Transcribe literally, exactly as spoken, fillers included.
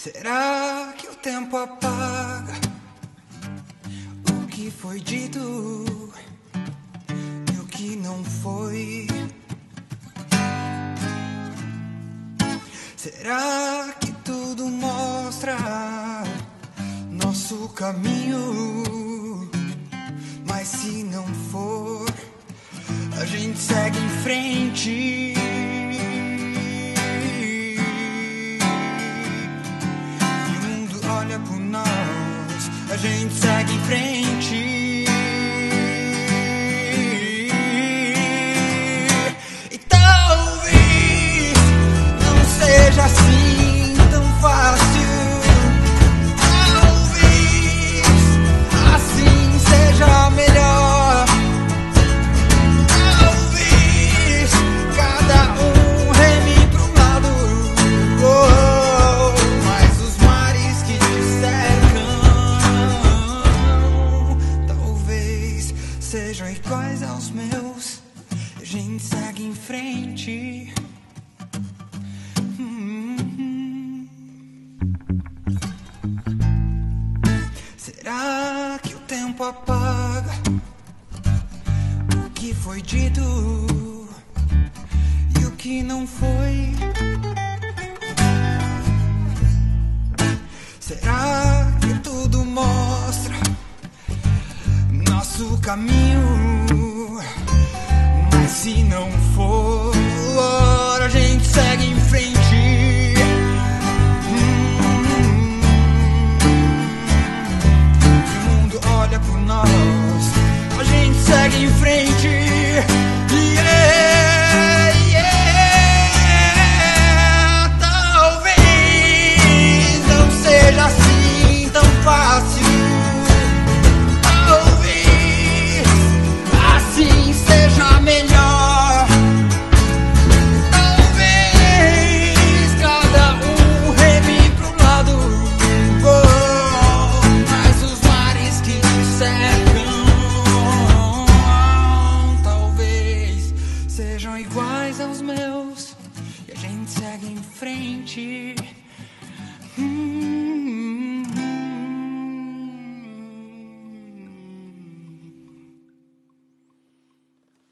Será que o tempo apaga o que foi dito e o que não foi? Será que tudo mostra nosso caminho? Mas se não for, a gente segue em frente. Olha por nós, a gente segue em frente. E talvez não seja assim tão fácil. Talvez assim seja melhor. Talvez cada um reme pro lado. Oh, mas os mares que sejam iguais aos meus, a gente segue em frente. Hum. Será que o tempo apaga o que foi dito e o que não foi? Será que tudo mostra nosso caminho? Mas se não for, a gente segue em frente. Hum, o mundo olha por nós, a gente segue em frente. Yeah, yeah. Talvez não seja assim tão fácil. Sejam iguais aos meus e a gente segue em frente. Hum.